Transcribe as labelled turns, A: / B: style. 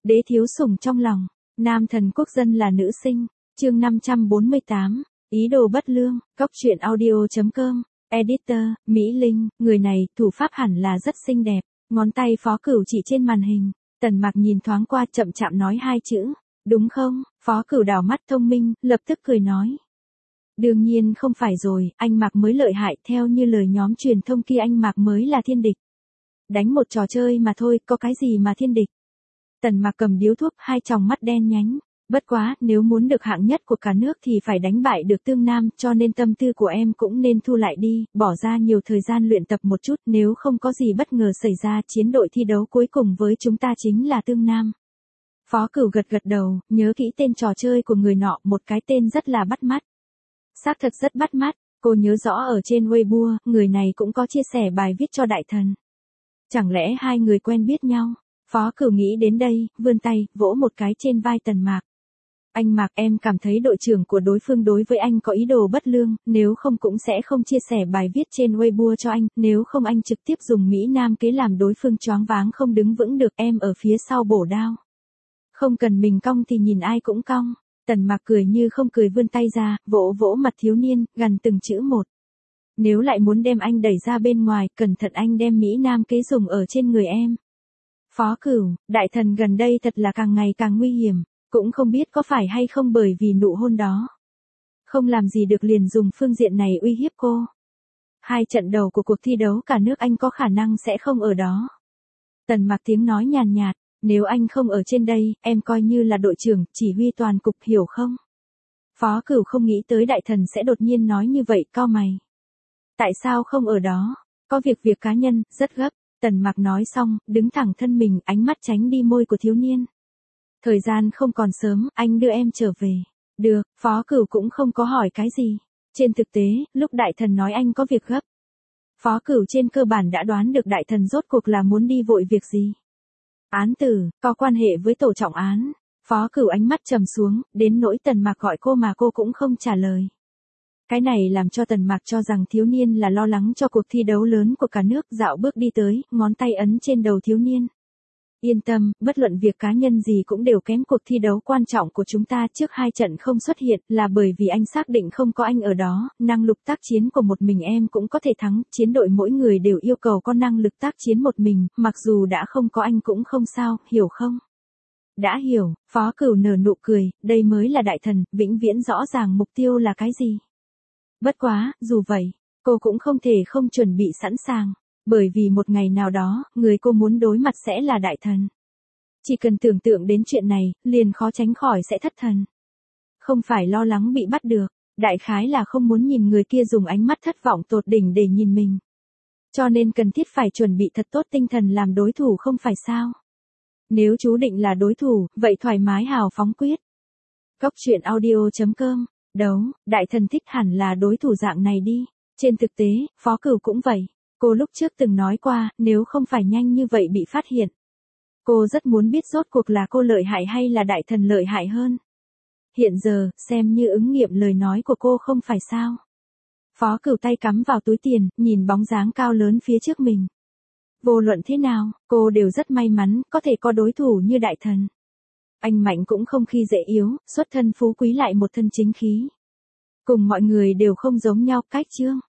A: Đế thiếu sủng trong lòng, nam thần quốc dân là nữ sinh, chương 548, ý đồ bất lương, góc truyện audio.com, editor, Mỹ Linh, người này, thủ pháp hẳn là rất xinh đẹp, ngón tay Phó Cửu chỉ trên màn hình, Tần Mạc nhìn thoáng qua chậm chạm nói hai chữ, đúng không, Phó Cửu đảo mắt thông minh, lập tức cười nói. Đương nhiên không phải rồi, anh Mạc mới lợi hại, theo như lời nhóm truyền thông kia anh Mạc mới là thiên địch. Đánh một trò chơi mà thôi, có cái gì mà thiên địch. Tần Mạc cầm điếu thuốc, hai tròng mắt đen nhánh. Bất quá, nếu muốn được hạng nhất của cả nước thì phải đánh bại được Tương Nam, cho nên tâm tư của em cũng nên thu lại đi, bỏ ra nhiều thời gian luyện tập một chút, nếu không có gì bất ngờ xảy ra, chiến đội thi đấu cuối cùng với chúng ta chính là Tương Nam. Phó Cửu gật gật đầu, nhớ kỹ tên trò chơi của người nọ, một cái tên rất là bắt mắt. Xác thực rất bắt mắt, cô nhớ rõ ở trên Weibo, người này cũng có chia sẻ bài viết cho đại thần. Chẳng lẽ hai người quen biết nhau? Phó Cửu nghĩ đến đây, vươn tay, vỗ một cái trên vai Tần Mạc. Anh Mạc, em cảm thấy đội trưởng của đối phương đối với anh có ý đồ bất lương, nếu không cũng sẽ không chia sẻ bài viết trên Weibo cho anh, nếu không anh trực tiếp dùng Mỹ Nam kế làm đối phương choáng váng không đứng vững được, em ở phía sau bổ đao. Không cần mình cong thì nhìn ai cũng cong. Tần Mạc cười như không cười vươn tay ra, vỗ vỗ mặt thiếu niên, gằn từng chữ một. Nếu lại muốn đem anh đẩy ra bên ngoài, cẩn thận anh đem Mỹ Nam kế dùng ở trên người em. Phó Cửu, đại thần gần đây thật là càng ngày càng nguy hiểm, cũng không biết có phải hay không bởi vì nụ hôn đó. Không làm gì được liền dùng phương diện này uy hiếp cô. Hai trận đầu của cuộc thi đấu cả nước anh có khả năng sẽ không ở đó. Tần Mạc tiếng nói nhàn nhạt. Nếu anh không ở trên đây, em coi như là đội trưởng, chỉ huy toàn cục, hiểu không? Phó Cửu không nghĩ tới đại thần sẽ đột nhiên nói như vậy, cau mày. Tại sao không ở đó? Có việc cá nhân, rất gấp. Tần Mạc nói xong, đứng thẳng thân mình, ánh mắt tránh đi môi của thiếu niên. Thời gian không còn sớm, anh đưa em trở về. Được, Phó Cửu cũng không có hỏi cái gì. Trên thực tế, lúc đại thần nói anh có việc gấp, Phó Cửu trên cơ bản đã đoán được đại thần rốt cuộc là muốn đi vội việc gì. Án tử, có quan hệ với tổ trọng án. Phó Cửu ánh mắt trầm xuống, đến nỗi Tần Mạc gọi cô mà cô cũng không trả lời. Cái này làm cho Tần Mạc cho rằng thiếu niên là lo lắng cho cuộc thi đấu lớn của cả nước, dạo bước đi tới, ngón tay ấn trên đầu thiếu niên. Yên tâm, bất luận việc cá nhân gì cũng đều kém cuộc thi đấu quan trọng của chúng ta, trước hai trận không xuất hiện là bởi vì anh xác định không có anh ở đó, năng lực tác chiến của một mình em cũng có thể thắng, chiến đội mỗi người đều yêu cầu có năng lực tác chiến một mình, mặc dù đã không có anh cũng không sao, hiểu không? Đã hiểu, Phó Cửu nở nụ cười, đây mới là đại thần, vĩnh viễn rõ ràng mục tiêu là cái gì. Bất quá, dù vậy, cô cũng không thể không chuẩn bị sẵn sàng. Bởi vì một ngày nào đó, người cô muốn đối mặt sẽ là đại thần. Chỉ cần tưởng tượng đến chuyện này, liền khó tránh khỏi sẽ thất thần. Không phải lo lắng bị bắt được, đại khái là không muốn nhìn người kia dùng ánh mắt thất vọng tột đỉnh để nhìn mình. Cho nên cần thiết phải chuẩn bị thật tốt tinh thần làm đối thủ không phải sao. Nếu chú định là đối thủ, vậy thoải mái hào phóng quyết. Góc truyện audio.com, đấu, đại thần thích hẳn là đối thủ dạng này đi. Trên thực tế, Phó Cửu cũng vậy. Cô lúc trước từng nói qua, nếu không phải nhanh như vậy bị phát hiện. Cô rất muốn biết rốt cuộc là cô lợi hại hay là đại thần lợi hại hơn. Hiện giờ, xem như ứng nghiệm lời nói của cô không phải sao. Phó Cửu tay cắm vào túi tiền, nhìn bóng dáng cao lớn phía trước mình. Vô luận thế nào, cô đều rất may mắn, có thể có đối thủ như đại thần. Anh mạnh cũng không khi dễ yếu, xuất thân phú quý lại một thân chính khí. Cùng mọi người đều không giống nhau, cách chương.